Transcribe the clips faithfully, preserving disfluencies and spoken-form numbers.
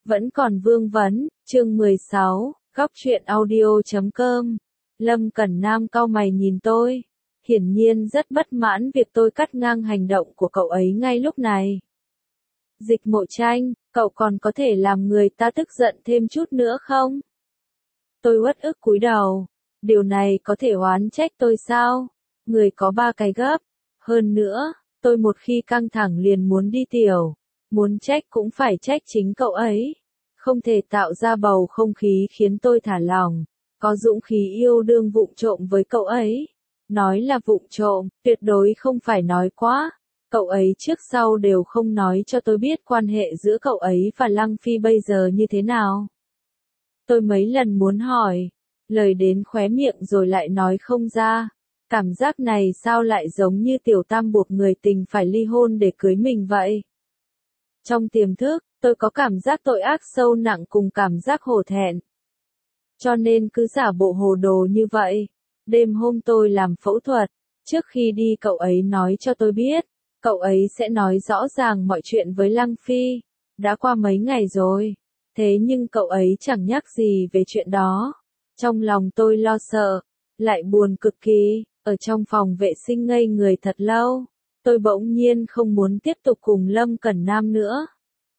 Vẫn còn vương vấn, chương mười sáu, góc truyện audio chấm com. Lâm Cẩn Nam cau mày nhìn tôi, hiển nhiên rất bất mãn việc tôi cắt ngang hành động của cậu ấy ngay lúc này. Dịch Mộ Tranh, cậu còn có thể làm người ta tức giận thêm chút nữa không? Tôi uất ức cúi đầu, điều này có thể oán trách tôi sao? Người có ba cái gấp, hơn nữa, tôi một khi căng thẳng liền muốn đi tiểu. Muốn trách cũng phải trách chính cậu ấy. Không thể tạo ra bầu không khí khiến tôi thả lỏng. Có dũng khí yêu đương vụng trộm với cậu ấy. Nói là vụng trộm, tuyệt đối không phải nói quá. Cậu ấy trước sau đều không nói cho tôi biết quan hệ giữa cậu ấy và Lăng Phi bây giờ như thế nào. Tôi mấy lần muốn hỏi, lời đến khóe miệng rồi lại nói không ra. Cảm giác này sao lại giống như tiểu tam buộc người tình phải ly hôn để cưới mình vậy? Trong tiềm thức, tôi có cảm giác tội ác sâu nặng cùng cảm giác hổ thẹn. Cho nên cứ giả bộ hồ đồ như vậy. Đêm hôm tôi làm phẫu thuật, trước khi đi cậu ấy nói cho tôi biết, cậu ấy sẽ nói rõ ràng mọi chuyện với Lăng Phi. Đã qua mấy ngày rồi, thế nhưng cậu ấy chẳng nhắc gì về chuyện đó. Trong lòng tôi lo sợ, lại buồn cực kỳ, ở trong phòng vệ sinh ngây người thật lâu. Tôi bỗng nhiên không muốn tiếp tục cùng Lâm Cẩn Nam nữa.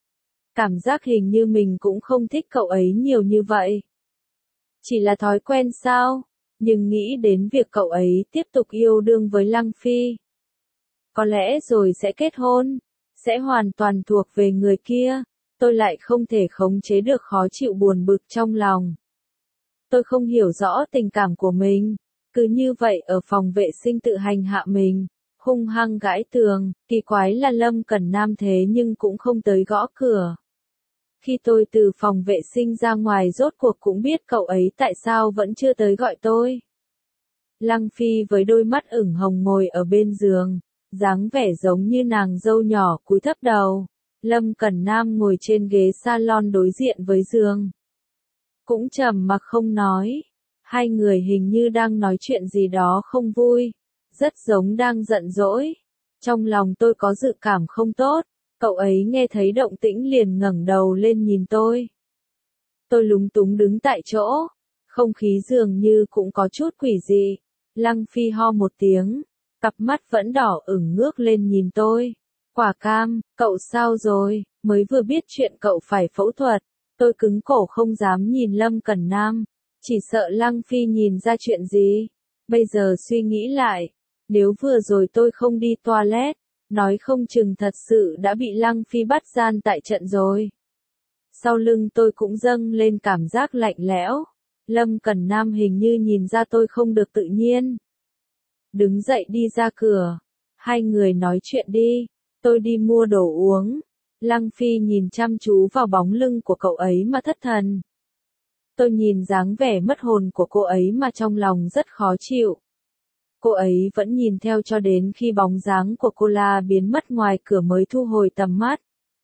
Cảm giác hình như mình cũng không thích cậu ấy nhiều như vậy. Chỉ là thói quen sao? Nhưng nghĩ đến việc cậu ấy tiếp tục yêu đương với Lăng Phi. Có lẽ rồi sẽ kết hôn, sẽ hoàn toàn thuộc về người kia. Tôi lại không thể khống chế được khó chịu buồn bực trong lòng. Tôi không hiểu rõ tình cảm của mình. Cứ như vậy ở phòng vệ sinh tự hành hạ mình. Hung hăng gãi tường, kỳ quái là Lâm Cẩn Nam thế nhưng cũng không tới gõ cửa. Khi tôi từ phòng vệ sinh ra ngoài rốt cuộc cũng biết cậu ấy tại sao vẫn chưa tới gọi tôi. Lăng Phi với đôi mắt ửng hồng ngồi ở bên giường, dáng vẻ giống như nàng dâu nhỏ cúi thấp đầu. Lâm Cẩn Nam ngồi trên ghế salon đối diện với giường. Cũng trầm mặc không nói, hai người hình như đang nói chuyện gì đó không vui. Rất giống đang giận dỗi. Trong lòng tôi có dự cảm không tốt, cậu ấy nghe thấy động tĩnh liền ngẩng đầu lên nhìn tôi. Tôi lúng túng đứng tại chỗ, không khí dường như cũng có chút quỷ dị. Lăng Phi ho một tiếng, cặp mắt vẫn đỏ ửng ngước lên nhìn tôi. Quả cam, cậu sao rồi, mới vừa biết chuyện cậu phải phẫu thuật. Tôi cứng cổ không dám nhìn Lâm Cẩn Nam, chỉ sợ Lăng Phi nhìn ra chuyện gì. Bây giờ suy nghĩ lại. Nếu vừa rồi tôi không đi toilet, nói không chừng thật sự đã bị Lăng Phi bắt gian tại trận rồi. Sau lưng tôi cũng dâng lên cảm giác lạnh lẽo. Lâm Cẩn Nam hình như nhìn ra tôi không được tự nhiên. Đứng dậy đi ra cửa. Hai người nói chuyện đi. Tôi đi mua đồ uống. Lăng Phi nhìn chăm chú vào bóng lưng của cậu ấy mà thất thần. Tôi nhìn dáng vẻ mất hồn của cô ấy mà trong lòng rất khó chịu. Cô ấy vẫn nhìn theo cho đến khi bóng dáng của cô la biến mất ngoài cửa mới thu hồi tầm mắt.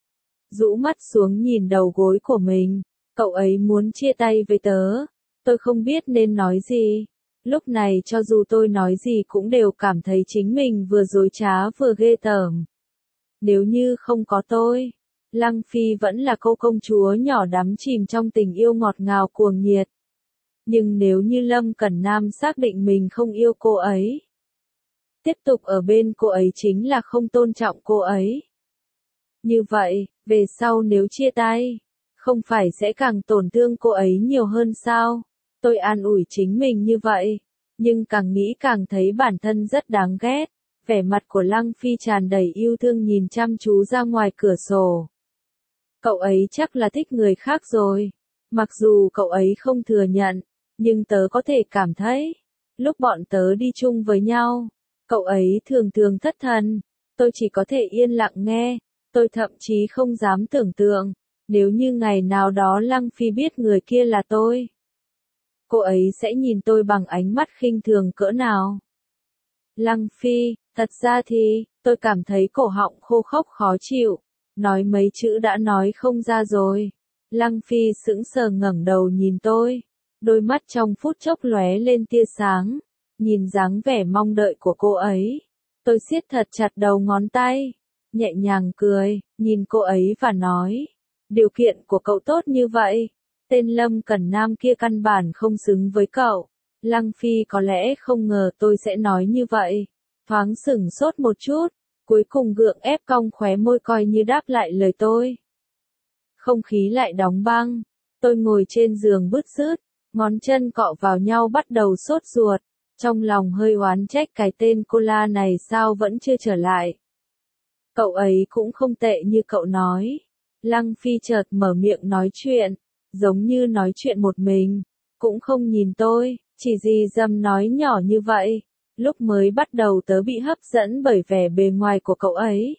Rũ mắt xuống nhìn đầu gối của mình, cậu ấy muốn chia tay với tớ. Tôi không biết nên nói gì. Lúc này cho dù tôi nói gì cũng đều cảm thấy chính mình vừa dối trá vừa ghê tởm. Nếu như không có tôi, Lăng Phi vẫn là cô công chúa nhỏ đắm chìm trong tình yêu ngọt ngào cuồng nhiệt. Nhưng nếu như Lâm Cẩn Nam xác định mình không yêu cô ấy, tiếp tục ở bên cô ấy chính là không tôn trọng cô ấy. Như vậy, về sau nếu chia tay, không phải sẽ càng tổn thương cô ấy nhiều hơn sao? Tôi an ủi chính mình như vậy, nhưng càng nghĩ càng thấy bản thân rất đáng ghét. Vẻ mặt của Lăng Phi tràn đầy yêu thương nhìn chăm chú ra ngoài cửa sổ. Cậu ấy chắc là thích người khác rồi. Mặc dù cậu ấy không thừa nhận, nhưng tớ có thể cảm thấy, lúc bọn tớ đi chung với nhau, cậu ấy thường thường thất thần. Tôi chỉ có thể yên lặng nghe. Tôi thậm chí không dám tưởng tượng, nếu như ngày nào đó Lăng Phi biết người kia là tôi, cô ấy sẽ nhìn tôi bằng ánh mắt khinh thường cỡ nào. Lăng Phi, thật ra thì, tôi cảm thấy cổ họng khô khốc khó chịu, nói mấy chữ đã nói không ra rồi. Lăng Phi sững sờ ngẩng đầu nhìn tôi, đôi mắt trong phút chốc lóe lên tia sáng, nhìn dáng vẻ mong đợi của cô ấy. Tôi siết thật chặt đầu ngón tay, nhẹ nhàng cười, nhìn cô ấy và nói, Điều kiện của cậu tốt như vậy, tên Lâm Cẩn Nam kia căn bản không xứng với cậu. Lăng Phi có lẽ không ngờ tôi sẽ nói như vậy. Thoáng sửng sốt một chút, cuối cùng gượng ép cong khóe môi coi như đáp lại lời tôi. Không khí lại đóng băng, tôi ngồi trên giường bứt rứt, ngón chân cọ vào nhau bắt đầu sốt ruột, trong lòng hơi oán trách cái tên cô La này sao vẫn chưa trở lại. Cậu ấy cũng không tệ như cậu nói. Lăng Phi chợt mở miệng nói chuyện, giống như nói chuyện một mình, cũng không nhìn tôi, chỉ gì dầm nói nhỏ như vậy. Lúc mới bắt đầu tớ bị hấp dẫn bởi vẻ bề ngoài của cậu ấy.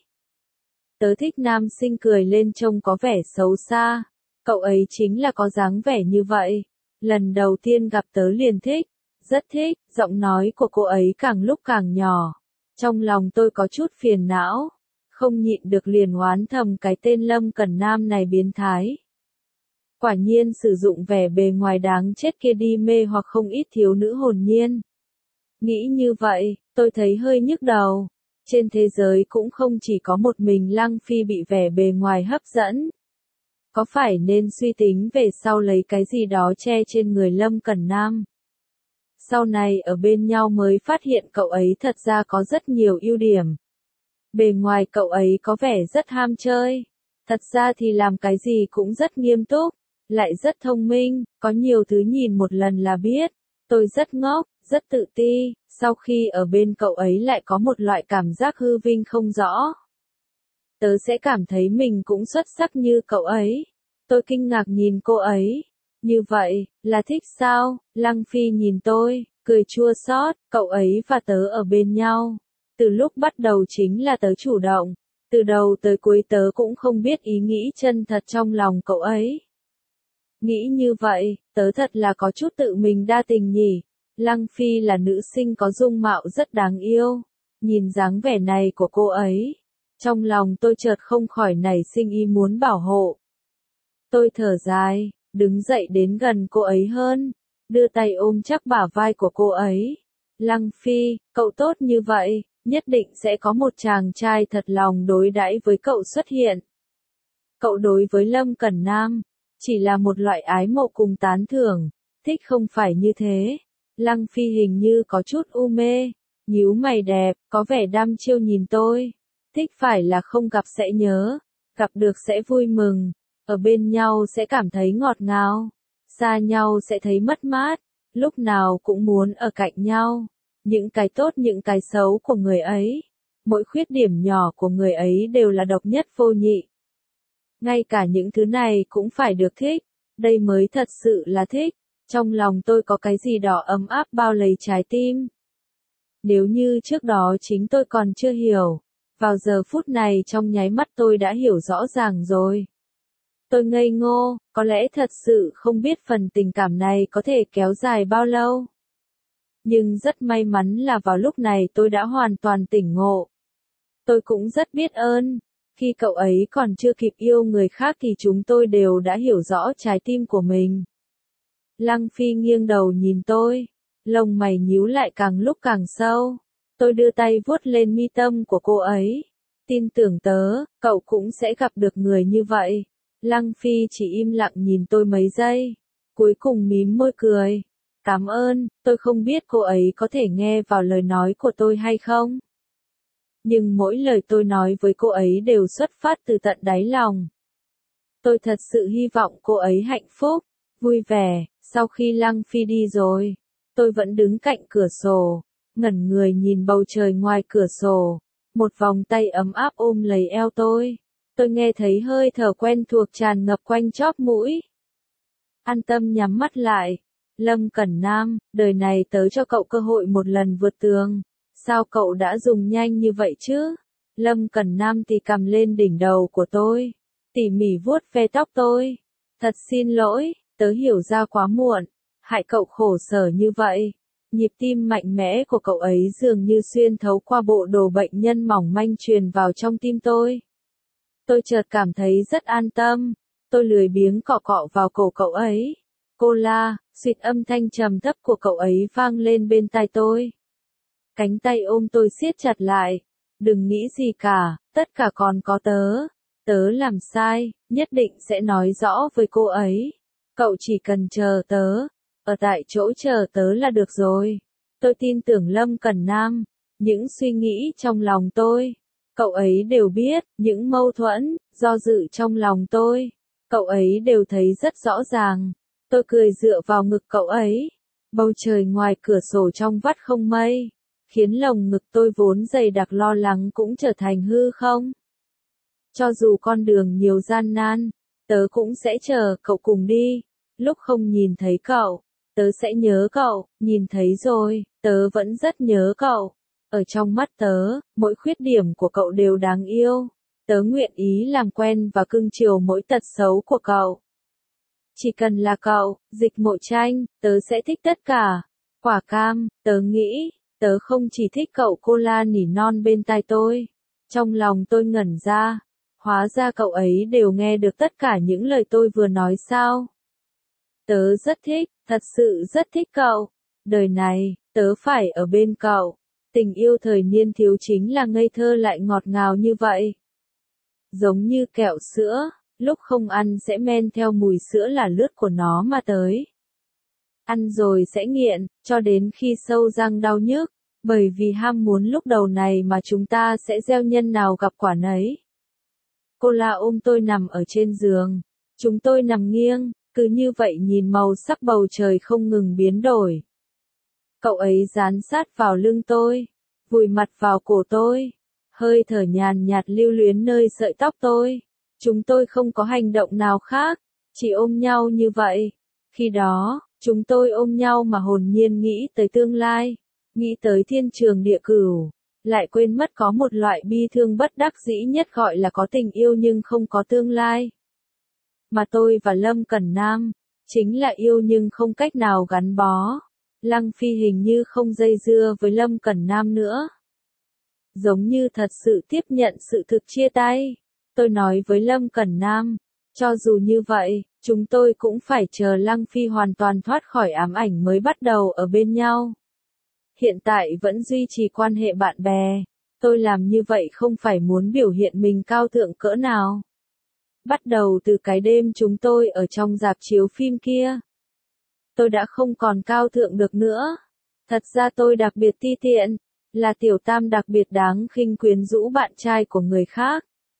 Tớ thích nam sinh cười lên trông có vẻ xấu xa, cậu ấy chính là có dáng vẻ như vậy. Lần đầu tiên gặp tớ liền thích, rất thích, giọng nói của cô ấy càng lúc càng nhỏ. Trong lòng tôi có chút phiền não, không nhịn được liền oán thầm cái tên Lâm Cẩn Nam này biến thái. Quả nhiên sử dụng vẻ bề ngoài đáng chết kia đi mê hoặc không ít thiếu nữ hồn nhiên. Nghĩ như vậy, tôi thấy hơi nhức đầu. Trên thế giới cũng không chỉ có một mình Lăng Phi bị vẻ bề ngoài hấp dẫn. Có phải nên suy tính về sau lấy cái gì đó che trên người Lâm Cẩn Nam? Sau này ở bên nhau mới phát hiện cậu ấy thật ra có rất nhiều ưu điểm. Bề ngoài cậu ấy có vẻ rất ham chơi. Thật ra thì làm cái gì cũng rất nghiêm túc, lại rất thông minh, có nhiều thứ nhìn một lần là biết. Tôi rất ngốc, rất tự ti, sau khi ở bên cậu ấy lại có một loại cảm giác hư vinh không rõ. Tớ sẽ cảm thấy mình cũng xuất sắc như cậu ấy. Tôi kinh ngạc nhìn cô ấy. Như vậy, là thích sao? Lăng Phi nhìn tôi, cười chua xót, cậu ấy và tớ ở bên nhau. Từ lúc bắt đầu chính là tớ chủ động. Từ đầu tới cuối tớ cũng không biết ý nghĩ chân thật trong lòng cậu ấy. Nghĩ như vậy, tớ thật là có chút tự mình đa tình nhỉ. Lăng Phi là nữ sinh có dung mạo rất đáng yêu. Nhìn dáng vẻ này của cô ấy, trong lòng tôi chợt không khỏi nảy sinh ý muốn bảo hộ. Tôi thở dài, đứng dậy đến gần cô ấy hơn, đưa tay ôm chắc bả vai của cô ấy. Lăng Phi, cậu tốt như vậy, nhất định sẽ có một chàng trai thật lòng đối đãi với cậu xuất hiện. Cậu đối với Lâm Cẩn Nam, chỉ là một loại ái mộ cùng tán thưởng, thích không phải như thế. Lăng Phi hình như có chút u mê, nhíu mày đẹp, có vẻ đăm chiêu nhìn tôi. Thích phải là không gặp sẽ nhớ, gặp được sẽ vui mừng, ở bên nhau sẽ cảm thấy ngọt ngào, xa nhau sẽ thấy mất mát, lúc nào cũng muốn ở cạnh nhau. Những cái tốt những cái xấu của người ấy, mỗi khuyết điểm nhỏ của người ấy đều là độc nhất vô nhị. Ngay cả những thứ này cũng phải được thích, đây mới thật sự là thích. Trong lòng tôi có cái gì đó ấm áp bao lấy trái tim. Nếu như trước đó chính tôi còn chưa hiểu, vào giờ phút này trong nháy mắt tôi đã hiểu rõ ràng rồi. Tôi ngây ngô, có lẽ thật sự không biết phần tình cảm này có thể kéo dài bao lâu. Nhưng rất may mắn là vào lúc này tôi đã hoàn toàn tỉnh ngộ. Tôi cũng rất biết ơn, khi cậu ấy còn chưa kịp yêu người khác thì chúng tôi đều đã hiểu rõ trái tim của mình. Lăng Phi nghiêng đầu nhìn tôi, lông mày nhíu lại càng lúc càng sâu. Tôi đưa tay vuốt lên mi tâm của cô ấy. Tin tưởng tớ, cậu cũng sẽ gặp được người như vậy. Lăng Phi chỉ im lặng nhìn tôi mấy giây, cuối cùng mím môi cười. Cảm ơn, tôi không biết cô ấy có thể nghe vào lời nói của tôi hay không. Nhưng mỗi lời tôi nói với cô ấy đều xuất phát từ tận đáy lòng. Tôi thật sự hy vọng cô ấy hạnh phúc, vui vẻ. Sau khi Lăng Phi đi rồi, tôi vẫn đứng cạnh cửa sổ, ngẩn người nhìn bầu trời ngoài cửa sổ. Một vòng tay ấm áp ôm lấy eo tôi. Tôi nghe thấy hơi thở quen thuộc tràn ngập quanh chóp mũi. An tâm nhắm mắt lại. Lâm Cẩn Nam, đời này tớ cho cậu cơ hội một lần vượt tường. Sao cậu đã dùng nhanh như vậy chứ? Lâm Cẩn Nam thì cầm lên đỉnh đầu của tôi, tỉ mỉ vuốt ve tóc tôi. Thật xin lỗi, tớ hiểu ra quá muộn, hại cậu khổ sở như vậy. Nhịp tim mạnh mẽ của cậu ấy dường như xuyên thấu qua bộ đồ bệnh nhân mỏng manh truyền vào trong tim tôi. Tôi chợt cảm thấy rất an tâm, tôi lười biếng cọ cọ vào cổ cậu ấy. Cô La, suýt âm thanh trầm thấp của cậu ấy vang lên bên tai tôi. Cánh tay ôm tôi siết chặt lại. Đừng nghĩ gì cả, tất cả còn có tớ. Tớ làm sai, nhất định sẽ nói rõ với cô ấy. Cậu chỉ cần chờ tớ, ở tại chỗ chờ tớ là được rồi. Tôi tin tưởng Lâm Cẩn Nam, những suy nghĩ trong lòng tôi, cậu ấy đều biết, những mâu thuẫn, do dự trong lòng tôi, cậu ấy đều thấy rất rõ ràng. Tôi cười dựa vào ngực cậu ấy, bầu trời ngoài cửa sổ trong vắt không mây, khiến lồng ngực tôi vốn dày đặc lo lắng cũng trở thành hư không. Cho dù con đường nhiều gian nan, tớ cũng sẽ chờ cậu cùng đi. Lúc không nhìn thấy cậu, tớ sẽ nhớ cậu, nhìn thấy rồi, tớ vẫn rất nhớ cậu. Ở trong mắt tớ, mỗi khuyết điểm của cậu đều đáng yêu. Tớ nguyện ý làm quen và cưng chiều mỗi tật xấu của cậu. Chỉ cần là cậu, Dịch Mộ Tranh, tớ sẽ thích tất cả. Quả cam, tớ nghĩ, tớ không chỉ thích cậu, cô la nỉ non bên tai tôi. Trong lòng tôi ngẩn ra, hóa ra cậu ấy đều nghe được tất cả những lời tôi vừa nói sao. Tớ rất thích, thật sự rất thích cậu. Đời này, tớ phải ở bên cậu. Tình yêu thời niên thiếu chính là ngây thơ lại ngọt ngào như vậy. Giống như kẹo sữa, lúc không ăn sẽ men theo mùi sữa là lướt của nó mà tới. Ăn rồi sẽ nghiện, cho đến khi sâu răng đau nhức, bởi vì ham muốn lúc đầu này mà chúng ta sẽ gieo nhân nào gặp quả nấy. Cô la ôm tôi nằm ở trên giường, chúng tôi nằm nghiêng, cứ như vậy nhìn màu sắc bầu trời không ngừng biến đổi. Cậu ấy dán sát vào lưng tôi, vùi mặt vào cổ tôi, hơi thở nhàn nhạt lưu luyến nơi sợi tóc tôi. Chúng tôi không có hành động nào khác, chỉ ôm nhau như vậy. Khi đó, chúng tôi ôm nhau mà hồn nhiên nghĩ tới tương lai, nghĩ tới thiên trường địa cửu, lại quên mất có một loại bi thương bất đắc dĩ nhất gọi là có tình yêu nhưng không có tương lai. Mà tôi và Lâm Cẩn Nam, chính là yêu nhưng không cách nào gắn bó. Lăng Phi hình như không dây dưa với Lâm Cẩn Nam nữa. Giống như thật sự tiếp nhận sự thực chia tay. Tôi nói với Lâm Cẩn Nam, cho dù như vậy, chúng tôi cũng phải chờ Lăng Phi hoàn toàn thoát khỏi ám ảnh mới bắt đầu ở bên nhau. Hiện tại vẫn duy trì quan hệ bạn bè. Tôi làm như vậy không phải muốn biểu hiện mình cao thượng cỡ nào. Bắt đầu từ cái đêm chúng tôi ở trong rạp chiếu phim kia, tôi đã không còn cao thượng được nữa. Thật ra tôi đặc biệt ti tiện, là tiểu tam đặc biệt đáng khinh quyến rũ bạn trai của người khác.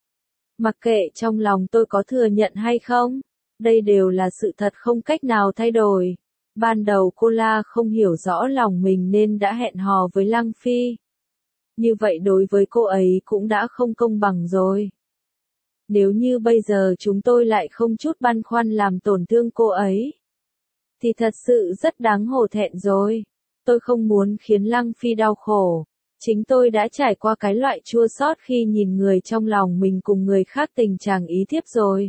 Mặc kệ trong lòng tôi có thừa nhận hay không, đây đều là sự thật không cách nào thay đổi. Ban đầu cô la không hiểu rõ lòng mình nên đã hẹn hò với Lăng Phi. Như vậy đối với cô ấy cũng đã không công bằng rồi. Nếu như bây giờ chúng tôi lại không chút băn khoăn làm tổn thương cô ấy, thì thật sự rất đáng hổ thẹn rồi. Tôi không muốn khiến Lăng Phi đau khổ. Chính tôi đã trải qua cái loại chua xót khi nhìn người trong lòng mình cùng người khác tình trạng ý thiếp rồi.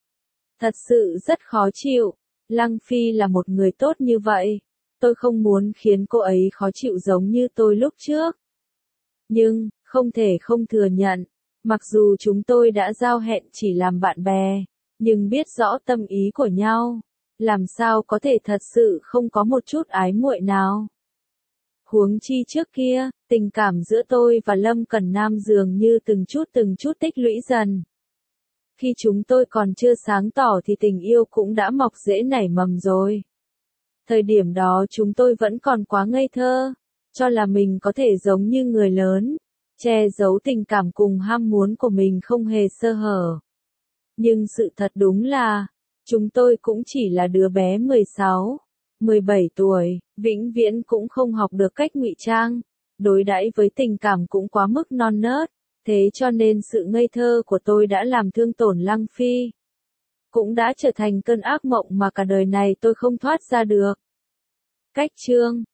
Thật sự rất khó chịu. Lăng Phi là một người tốt như vậy. Tôi không muốn khiến cô ấy khó chịu giống như tôi lúc trước. Nhưng, không thể không thừa nhận, mặc dù chúng tôi đã giao hẹn chỉ làm bạn bè, nhưng biết rõ tâm ý của nhau, làm sao có thể thật sự không có một chút ái muội nào. Huống chi trước kia, tình cảm giữa tôi và Lâm Cẩn Nam dường như từng chút từng chút tích lũy dần. Khi chúng tôi còn chưa sáng tỏ thì tình yêu cũng đã mọc rễ nảy mầm rồi. Thời điểm đó chúng tôi vẫn còn quá ngây thơ, cho là mình có thể giống như người lớn, che giấu tình cảm cùng ham muốn của mình không hề sơ hở. Nhưng sự thật đúng là, chúng tôi cũng chỉ là đứa bé mười sáu, mười bảy tuổi, vĩnh viễn cũng không học được cách ngụy trang, đối đãi với tình cảm cũng quá mức non nớt, thế cho nên sự ngây thơ của tôi đã làm thương tổn Lăng Phi. Cũng đã trở thành cơn ác mộng mà cả đời này tôi không thoát ra được. Cách chương